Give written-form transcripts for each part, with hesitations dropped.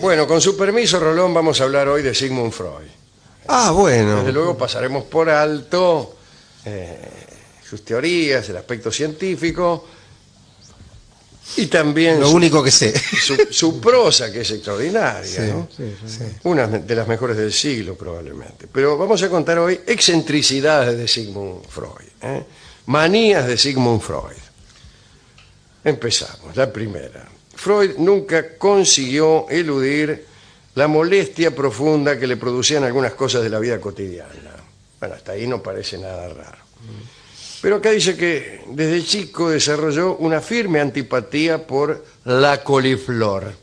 Bueno, con su permiso, Rolón, vamos a hablar hoy de Sigmund Freud. Ah, bueno. Desde luego pasaremos por alto sus teorías, el aspecto científico y también Lo único que sé. su prosa, que es extraordinaria, Sí, ¿no? sí. Una de las mejores del siglo, probablemente. Pero vamos a contar hoy excentricidades de Sigmund Freud, ¿eh? Manías de Sigmund Freud. Empezamos, la primera. Freud nunca consiguió eludir la molestia profunda que le producían algunas cosas de la vida cotidiana. Bueno, hasta ahí no parece nada raro. Pero acá dice que desde chico desarrolló una firme antipatía por la coliflor.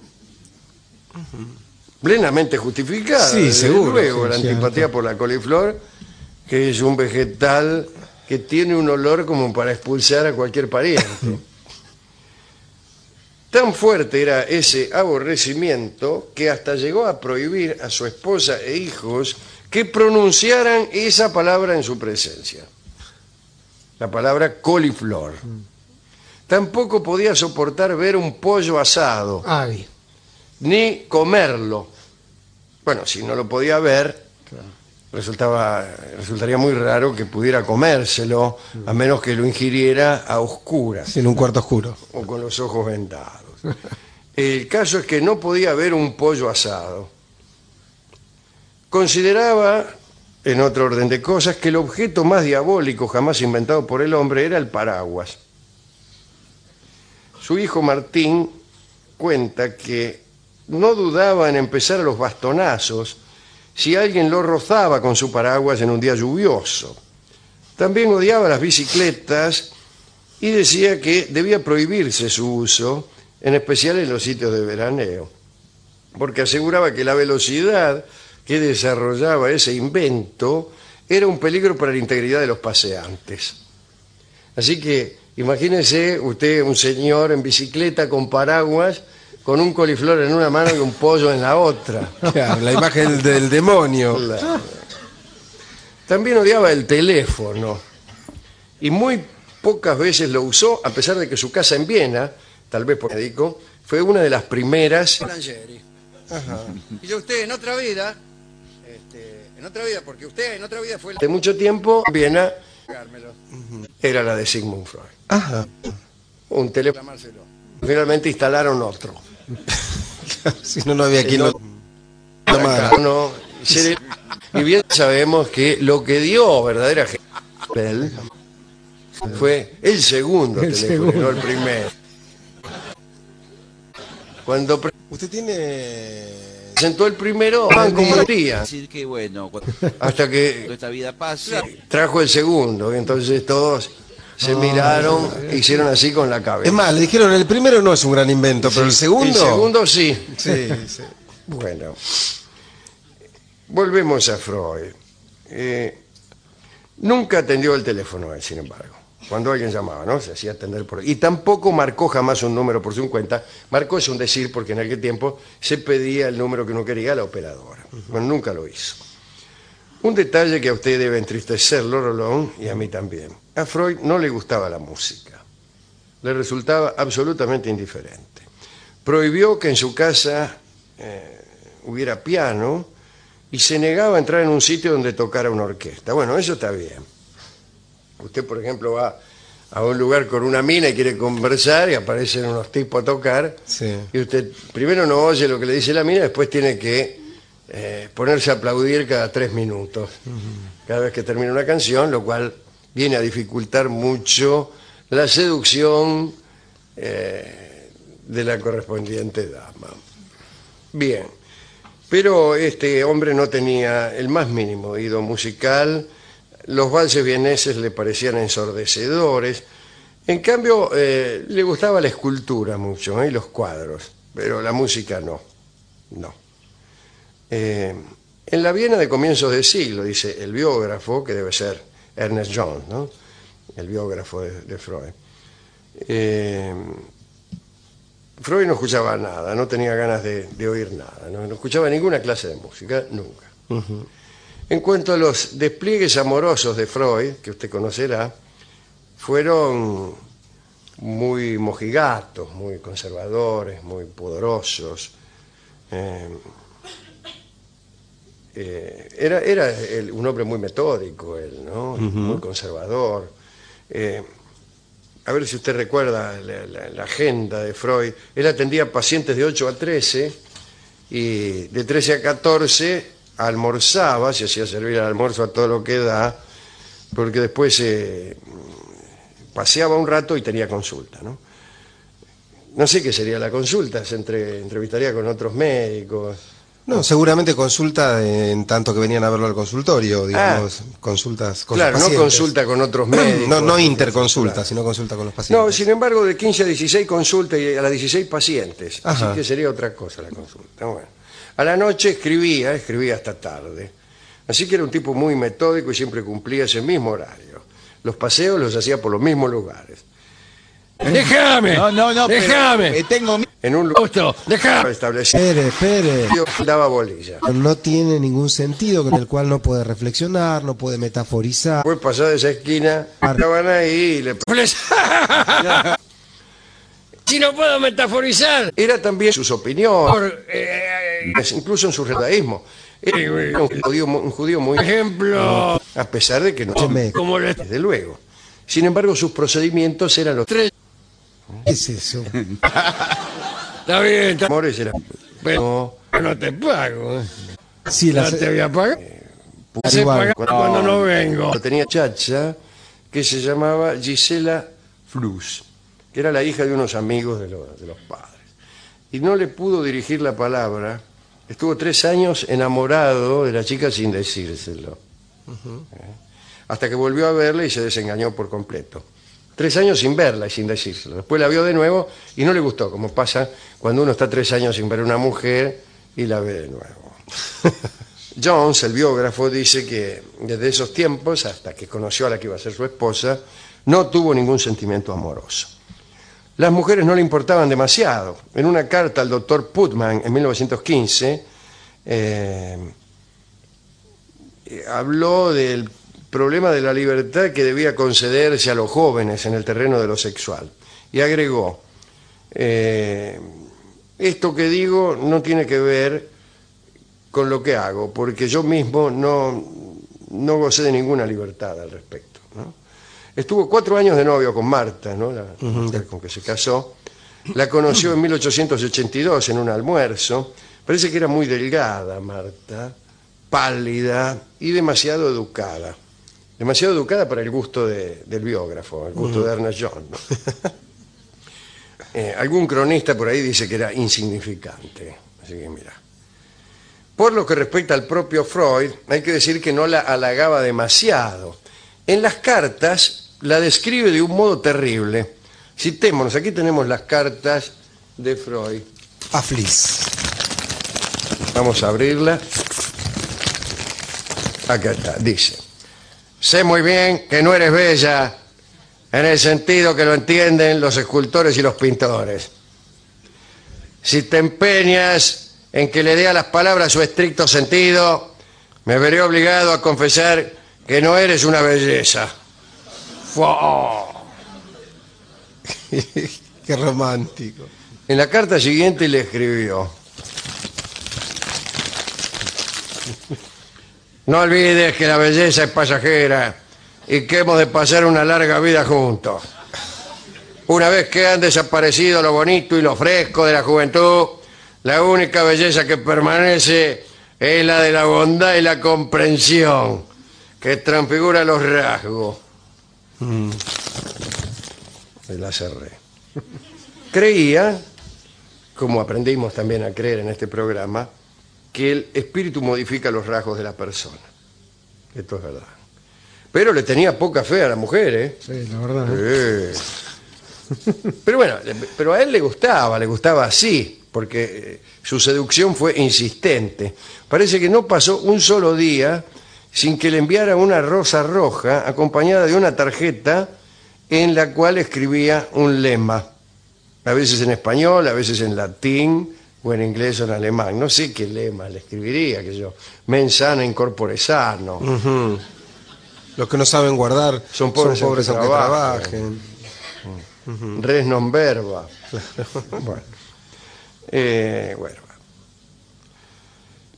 Plenamente justificada. Sí, desde seguro, luego, sí, la cierto. antipatía por la coliflor, que es un vegetal que tiene un olor como para expulsar a cualquier pariente. Tan fuerte era ese aborrecimiento que hasta llegó a prohibir a su esposa e hijos que pronunciaran esa palabra en su presencia. La palabra coliflor. Tampoco podía soportar ver un pollo asado, Ay, ni comerlo. Bueno, si no lo podía ver, resultaría muy raro que pudiera comérselo, a menos que lo ingiriera a oscuras En un cuarto oscuro. o con los ojos vendados. El caso es que no podía ver un pollo asado. Consideraba, en otro orden de cosas, que el objeto más diabólico jamás inventado por el hombre era el paraguas. Su hijo Martín cuenta que no dudaba en empezar a los bastonazos si alguien lo rozaba con su paraguas en un día lluvioso. También odiaba las bicicletas y decía que debía prohibirse su uso, en especial en los sitios de veraneo, porque aseguraba que la velocidad que desarrollaba ese invento era un peligro para la integridad de los paseantes. Así que imagínese usted un señor en bicicleta con paraguas, con un coliflor en una mano y un pollo en la otra. Claro, la imagen del demonio. Claro. También odiaba el teléfono y muy pocas veces lo usó, a pesar de que su casa en Viena, tal vez por médico, fue una de las primeras. Y yo usted en otra vida, porque usted en otra vida fue de mucho tiempo, Viena era la de Sigmund Freud. Ajá. Un teléfono. Finalmente instalaron otro. Si no, no había quien lo tomara. Acá, no, y bien sabemos que lo que dio verdadera gente fue el segundo teléfono, no el primero. Cuando Usted tiene... presentó el primero, van compartía, Decir que bueno, cuando hasta que esta vida pase, trajo el segundo, y entonces todos se miraron e hicieron así con la cabeza. Es más, le dijeron, el primero no es un gran invento, pero el segundo... El segundo sí. Sí, sí. Bueno, volvemos a Freud. Nunca atendió el teléfono él, sin embargo. Cuando alguien llamaba, ¿no? Se hacía atender por... Y tampoco marcó jamás un número por su cuenta. Marcó es un decir, porque en aquel tiempo se pedía el número que uno quería a la operadora. Bueno, nunca lo hizo. Un detalle que a usted debe entristecerlo, Rolón, y a mí también. A Freud no le gustaba la música. Le resultaba absolutamente indiferente. Prohibió que en su casa hubiera piano y se negaba a entrar en un sitio donde tocara una orquesta. Bueno, eso está bien. Usted, por ejemplo, va a un lugar con una mina y quiere conversar y aparecen unos tipos a tocar. Sí. Y usted primero no oye lo que le dice la mina, después tiene que ponerse a aplaudir cada 3 minutos. Cada vez que termina una canción, lo cual viene a dificultar mucho la seducción de la correspondiente dama. Bien, pero este hombre no tenía el más mínimo oído musical. Los valses vieneses le parecían ensordecedores. En cambio, le gustaba la escultura mucho, y los cuadros, pero la música no. No. En la Viena de comienzos de siglo, dice el biógrafo, que debe ser Ernest Jones, ¿no? El biógrafo de Freud. Freud no escuchaba nada, no tenía ganas de oír nada, no escuchaba ninguna clase de música, nunca. En cuanto a los despliegues amorosos de Freud, que usted conocerá, fueron muy mojigatos, muy conservadores, muy pudorosos. Un hombre muy metódico, él, ¿no? Muy conservador. A ver si usted recuerda la agenda de Freud. Él atendía pacientes de 8 a 13 y de 13 a 14 almorzaba, se hacía servir el almuerzo a todo lo que da, porque después paseaba un rato y tenía consulta, ¿no? No sé qué sería la consulta, se entrevistaría con otros médicos. No, seguramente consulta en tanto que venían a verlo al consultorio, digamos, consultas con Claro, sus no pacientes. consulta con otros médicos. No interconsulta, Claro. sino consulta con los pacientes. No, sin embargo, de 15 a 16 consultas y a las 16 pacientes. Ajá. Así que sería otra cosa la consulta. Bueno, a la noche escribía hasta tarde. Así que era un tipo muy metódico y siempre cumplía ese mismo horario. Los paseos los hacía por los mismos lugares. ¡Déjame! No, ¡Déjame! pero, tengo mi... En un lugar Espere. establecido daba bolilla. No tiene ningún sentido con el cual no puede reflexionar, no puede metaforizar. Después pasó de esa esquina, estaban ahí y le... Si no puedo metaforizar. Era también sus opiniones, incluso en su judaísmo. Era un judío muy... Ejemplo. A pesar de que no... Como Desde luego. Sin embargo, sus procedimientos eran los tres. ¿Qué es eso? Está bien, amores eran... Pero no te pago. Sí, No te voy a pagar. igual. Cuando no vengo. Tenía chacha que se llamaba Gisela Flus, que era la hija de unos amigos de los padres. Y no le pudo dirigir la palabra. Estuvo 3 años enamorado de la chica sin decírselo. Hasta que volvió a verla y se desengañó por completo. 3 años sin verla y sin decírselo. Después la vio de nuevo y no le gustó, como pasa cuando uno está 3 años sin ver a una mujer y la ve de nuevo. Jones, el biógrafo, dice que desde esos tiempos hasta que conoció a la que iba a ser su esposa, no tuvo ningún sentimiento amoroso. Las mujeres no le importaban demasiado. En una carta al doctor Putman en 1915 habló del problema de la libertad que debía concederse a los jóvenes en el terreno de lo sexual. Y agregó, esto que digo no tiene que ver con lo que hago, porque yo mismo no gocé de ninguna libertad al respecto, ¿no? Estuvo 4 años de novio con Marta, ¿no? La mujer con que se casó. La conoció en 1882 en un almuerzo. Parece que era muy delgada Marta, pálida y demasiado educada. Demasiado educada para el gusto del biógrafo, el gusto de Ernest Jones, ¿no? Algún cronista por ahí dice que era insignificante. Así que mira. Por lo que respecta al propio Freud, hay que decir que no la halagaba demasiado. En las cartas la describe de un modo terrible. Citémonos, aquí tenemos las cartas de Freud. Aflis. Vamos a abrirla. Acá está, dice: sé muy bien que no eres bella en el sentido que lo entienden los escultores y los pintores. Si te empeñas en que le dé a las palabras su estricto sentido, me veré obligado a confesar que no eres una belleza. Qué romántico. En la carta siguiente le escribió: no olvides que la belleza es pasajera y que hemos de pasar una larga vida juntos. Una vez que han desaparecido lo bonito y lo fresco de la juventud, la única belleza que permanece es la de la bondad y la comprensión, que transfigura los rasgos. Y la cerré. Creía, como aprendimos también a creer en este programa, que el espíritu modifica los rasgos de la persona. Esto es verdad. Pero le tenía poca fe a la mujer, ¿eh? Sí, la verdad. Pero bueno, pero a él le gustaba así, porque su seducción fue insistente. Parece que no pasó un solo día sin que le enviara una rosa roja acompañada de una tarjeta en la cual escribía un lema, a veces en español, a veces en latín, o en inglés o en alemán. No sé qué lema le escribiría, que yo, mens sana in corpore sano. Los que no saben guardar Son pobres aunque aunque trabajen. Res non verba. Bueno. Bueno.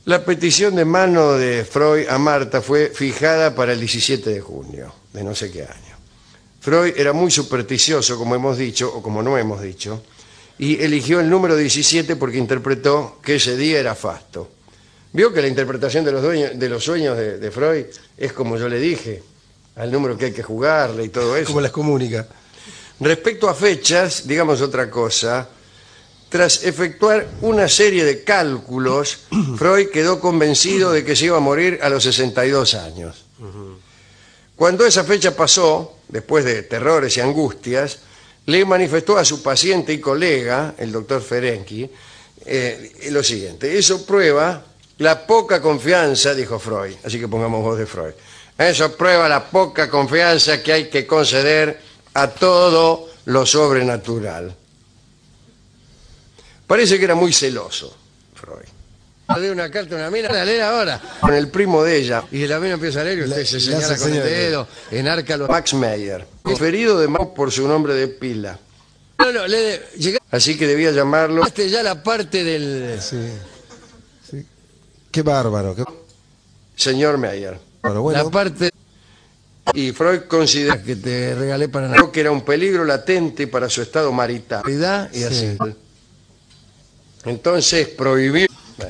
La petición de mano de Freud a Marta fue fijada para el 17 de junio de no sé qué año. Freud era muy supersticioso, como hemos dicho, o como no hemos dicho, y eligió el número 17 porque interpretó que ese día era fasto. Vio que la interpretación de los sueños de Freud es como yo le dije, al número que hay que jugarle y todo eso. Como las comunica. Respecto a fechas, digamos otra cosa. Tras efectuar una serie de cálculos, Freud quedó convencido de que se iba a morir a los 62 años. Cuando esa fecha pasó, después de terrores y angustias, le manifestó a su paciente y colega, el doctor Ferenczi, lo siguiente: eso prueba la poca confianza, dijo Freud, así que pongamos voz de Freud, eso prueba la poca confianza que hay que conceder a todo lo sobrenatural. Parece que era muy celoso, Freud. Le una carta a una mina, la lee ahora. Con el primo de ella. Y la mina empieza a leer y usted se señala con el dedo, enarca los... Max Meyer, referido de Max por su nombre de pila. No, así que debía llamarlo... ya la parte del... Sí. Qué bárbaro. Señor Meyer. Bueno. La parte... Y Freud considera que te regalé para nada, que era un peligro latente para su estado marital. Y así. Entonces prohibió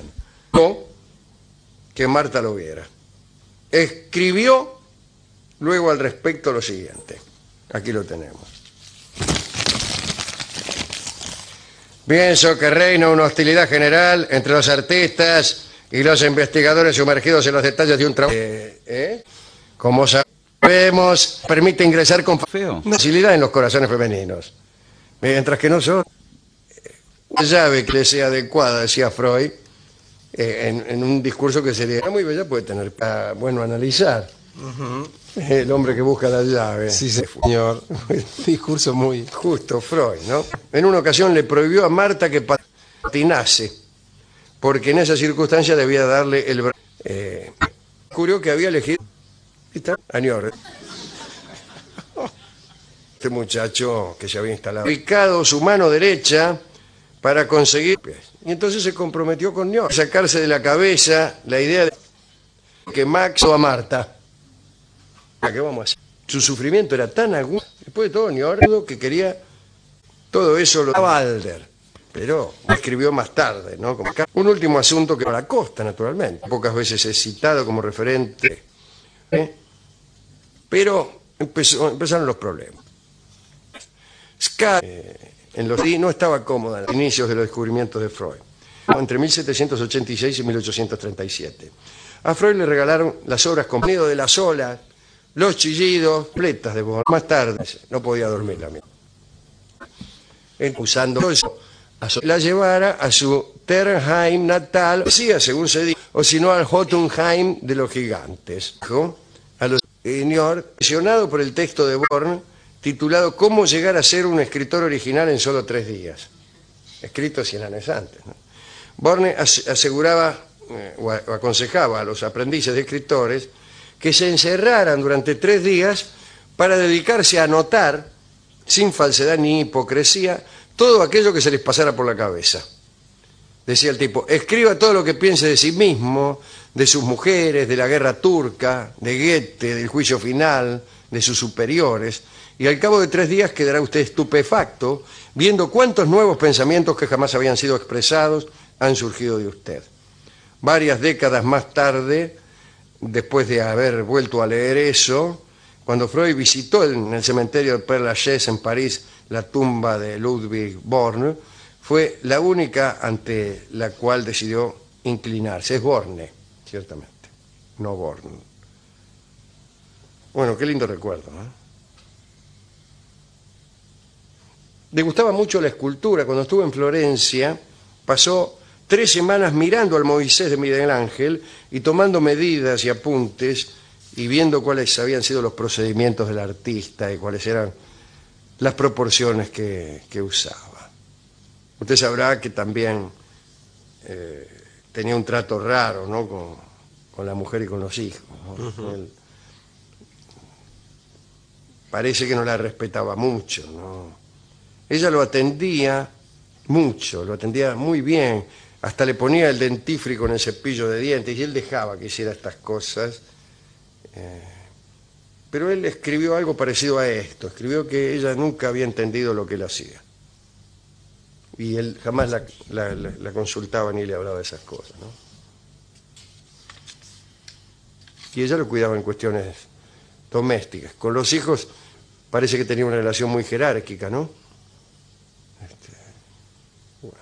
que Marta lo viera. Escribió luego al respecto lo siguiente. Aquí lo tenemos. Pienso que reina una hostilidad general entre los artistas y los investigadores sumergidos en los detalles de un trabajo. Como sabemos, permite ingresar con facilidad en los corazones femeninos. Mientras que nosotros... Una llave que le sea adecuada, decía Freud, en un discurso que sería muy bella, puede tener bueno analizar. El hombre que busca la llave. Sí, señor. Discurso muy... Justo, Freud, ¿no? En una ocasión le prohibió a Marta que patinase, porque en esa circunstancia debía darle el brazo. Descubrió que había elegido a Nior. Este muchacho que se había instalado, ubicado su mano derecha para conseguir... Y entonces se comprometió con Nior, sacarse de la cabeza la idea de que Max o a Marta. ¿Qué vamos a hacer? Su sufrimiento era tan agudo, después de todo Nior, que quería todo eso lo daba Alder, pero escribió más tarde, ¿no? Como un último asunto que a la costa, naturalmente. Pocas veces es citado como referente, pero empezaron los problemas. No estaba cómoda en los inicios de los descubrimientos de Freud, entre 1786 y 1837. A Freud le regalaron las obras Complejo de las olas, Los chillidos, completas de Born. Más tarde no podía dormir la misma. Usando eso, la llevara a su Ternheim natal, decía, según se dice, o si no al Jotunheim de los gigantes. A los Nior, impresionado por el texto de Born, titulado ¿Cómo llegar a ser un escritor original en solo 3 días? Escrito 100 años antes, ¿no? Borne aseguraba o aconsejaba a los aprendices de escritores que se encerraran durante 3 días para dedicarse a anotar, sin falsedad ni hipocresía, todo aquello que se les pasara por la cabeza. Decía el tipo, escriba todo lo que piense de sí mismo, de sus mujeres, de la guerra turca, de Goethe, del juicio final, de sus superiores, y al cabo de 3 días quedará usted estupefacto viendo cuántos nuevos pensamientos que jamás habían sido expresados han surgido de usted. Varias décadas más tarde, después de haber vuelto a leer eso, cuando Freud visitó en el cementerio de Père Lachaise en París la tumba de Ludwig Born, fue la única ante la cual decidió inclinarse. Es Borne, ciertamente, no Born. Bueno, qué lindo recuerdo, ¿no? Le gustaba mucho la escultura. Cuando estuvo en Florencia, pasó 3 semanas mirando al Moisés de Miguel Ángel y tomando medidas y apuntes y viendo cuáles habían sido los procedimientos del artista y cuáles eran las proporciones que usaba. Usted sabrá que también tenía un trato raro, ¿no? con la mujer y con los hijos, ¿no? Él parece que no la respetaba mucho, ¿no? Ella lo atendía mucho, lo atendía muy bien. hasta le ponía el dentífrico en el cepillo de dientes y él dejaba que hiciera estas cosas. Pero él escribió algo parecido a esto. Escribió que ella nunca había entendido lo que él hacía. Y él jamás la consultaba ni le hablaba de esas cosas, ¿no? Y ella lo cuidaba en cuestiones domésticas. Con los hijos parece que tenía una relación muy jerárquica, ¿no? Bueno.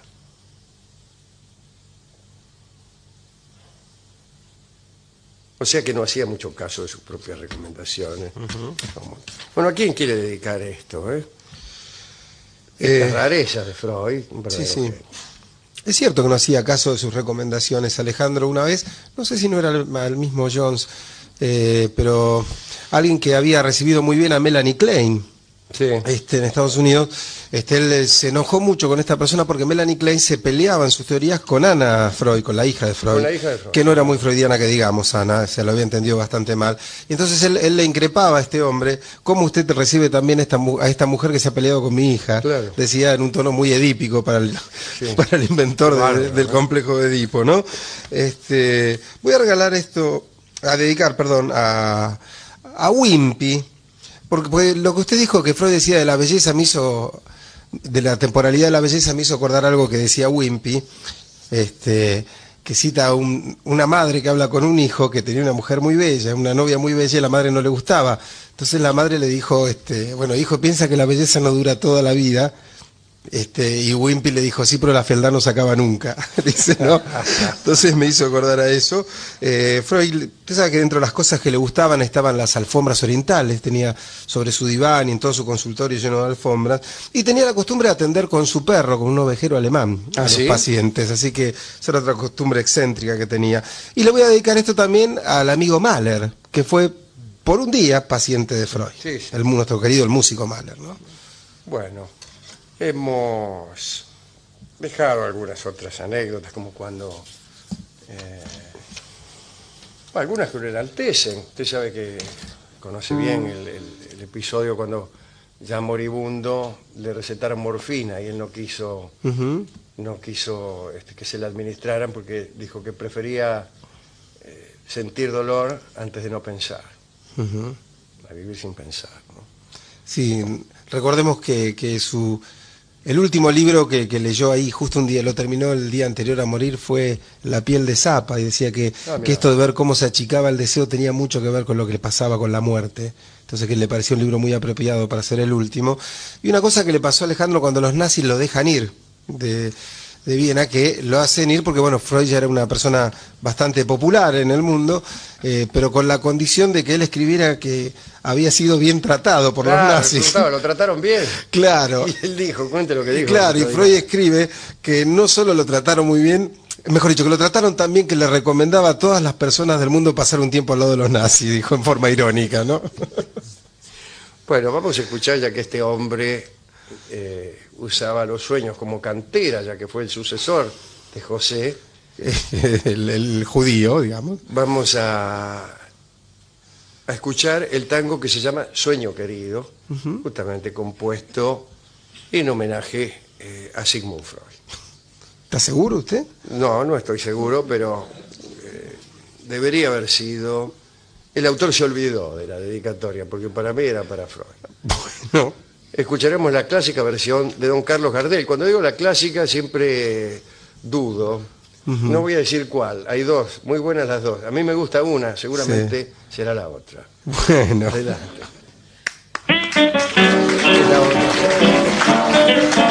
O sea que no hacía mucho caso de sus propias recomendaciones. Bueno, ¿a quién quiere dedicar esto, Estas rarezas de Freud. Sí, sí. Es cierto que no hacía caso de sus recomendaciones, Alejandro. Una vez, no sé si no era el mismo Jones, pero alguien que había recibido muy bien a Melanie Klein, Sí. en Estados Unidos, él se enojó mucho con esta persona porque Melanie Klein se peleaba en sus teorías con Ana Freud, con la hija de Freud, Con la hija de Freud. que no era muy freudiana, que digamos, Ana, se lo había entendido bastante mal. Y entonces él le increpaba a este hombre: ¿cómo usted recibe también a esta mujer que se ha peleado con mi hija? Claro. Decía en un tono muy edípico para el, Sí. para el inventor Bárbaro, del ¿no? complejo de Edipo, ¿no? Voy a regalar esto, a dedicar, perdón, a Wimpy. Porque lo que usted dijo, que Freud decía de la belleza, de la temporalidad de la belleza, me hizo acordar algo que decía Wimpy, que cita a una madre que habla con un hijo que tenía una mujer muy bella, una novia muy bella, y la madre no le gustaba. Entonces la madre le dijo, bueno, hijo, piensa que la belleza no dura toda la vida. Y Wimpy le dijo: sí, pero la fealdad no se acaba nunca. Dice, ¿no? Entonces me hizo acordar a eso. Freud, usted sabe que dentro de las cosas que le gustaban estaban las alfombras orientales. Tenía sobre su diván y en todo su consultorio lleno de alfombras. Y tenía la costumbre de atender con su perro, con un ovejero alemán, a los pacientes. Así que esa era otra costumbre excéntrica que tenía. Y le voy a dedicar esto también al amigo Mahler, que fue por un día paciente de Freud. Sí, sí. Nuestro querido, el músico Mahler, ¿no? Bueno, hemos dejado algunas otras anécdotas, como cuando algunas que lo enaltecen. Usted sabe que conoce bien el episodio cuando ya moribundo le recetaron morfina y él no quiso que se la administraran porque dijo que prefería sentir dolor antes de no pensar, a vivir sin pensar, ¿no? Sí, recordemos que el último libro que leyó ahí, justo un día, lo terminó el día anterior a morir, fue La piel de Zapa, y decía que esto de ver cómo se achicaba el deseo tenía mucho que ver con lo que le pasaba con la muerte. Entonces que le pareció un libro muy apropiado para ser el último. Y una cosa que le pasó a Alejandro cuando los nazis lo dejan ir de Viena, que lo hacen ir porque, bueno, Freud ya era una persona bastante popular en el mundo, pero con la condición de que él escribiera que había sido bien tratado por los nazis. Lo trataron bien. Claro. Y él dijo, cuente lo que dijo. Claro, y Freud escribe que no solo lo trataron muy bien, mejor dicho, que lo trataron tan bien que le recomendaba a todas las personas del mundo pasar un tiempo al lado de los nazis, dijo en forma irónica, ¿no? Bueno, vamos a escuchar, ya que este hombre usaba los sueños como cantera, ya que fue el sucesor de José. el judío, digamos. Vamos a escuchar el tango que se llama Sueño Querido, justamente compuesto en homenaje a Sigmund Freud. ¿Está seguro usted? No, no estoy seguro, pero debería haber sido. El autor se olvidó de la dedicatoria, porque para mí era para Freud. Bueno. Escucharemos la clásica versión de don Carlos Gardel. Cuando digo la clásica siempre dudo. No voy a decir cuál. Hay dos, muy buenas las dos. A mí me gusta una, seguramente será la otra. Bueno. Adelante. Es la otra.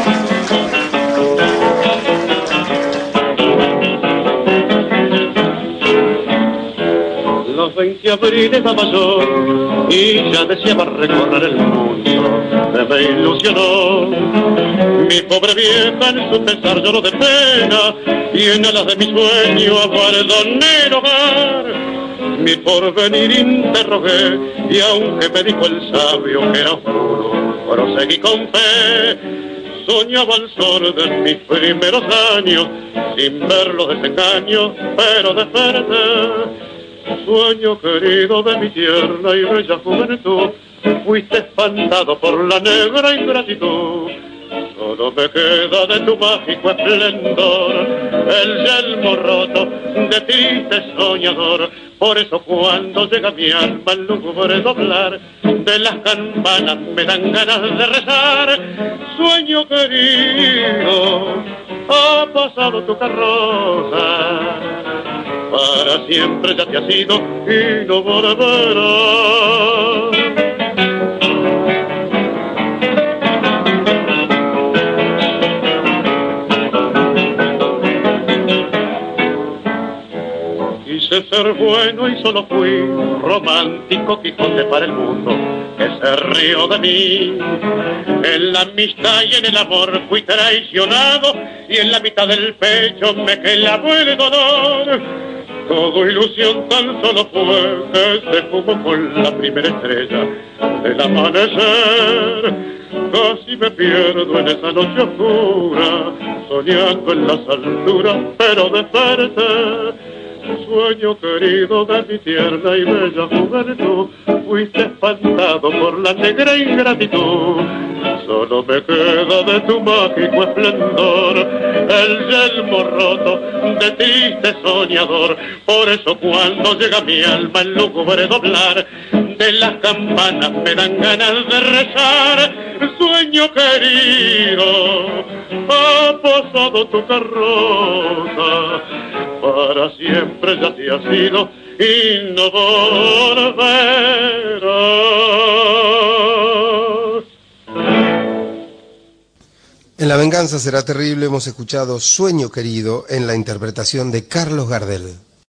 Los 20 abriles daba yo y ya deseaba recorrer el mundo, me ilusionó. Mi pobre vieja en su pesar lloró de pena y en alas de mi sueño abandoné el hogar. Mi porvenir interrogué y aunque me dijo el sabio que era oscuro, proseguí con fe. Soñaba el sol de mis primeros años sin ver los desengaños, pero desperté. Sueño querido de mi tierna y bella juventud, fuiste espantado por la negra ingratitud. Solo me queda de tu mágico esplendor el yelmo roto de triste soñador. Por eso cuando llega mi alma al lúgubre doblar de las campanas me dan ganas de rezar. Sueño querido, ha pasado tu carroza, para siempre ya te has ido y no volverás. Quise ser bueno y solo fui romántico Quijote para el mundo que se rió de mí. En la amistad y en el amor fui traicionado y en la mitad del pecho me clavó el dolor. Todo ilusión tan solo fue que se fumó con la primera estrella del amanecer. Casi me pierdo en esa noche oscura, soñando en las alturas, pero desperté. Sueño querido de mi tierna y bella juventud, fuiste espantado por la negra ingratitud. Solo me queda de tu mágico esplendor el yelmo roto de triste soñador. Por eso cuando llega mi alma el lúgubre doblar de las campanas me dan ganas de rezar. Sueño querido, ha pasado tu carroza, para siempre ya te has ido y no volverás. En La venganza será terrible hemos escuchado Sueño querido en la interpretación de Carlos Gardel.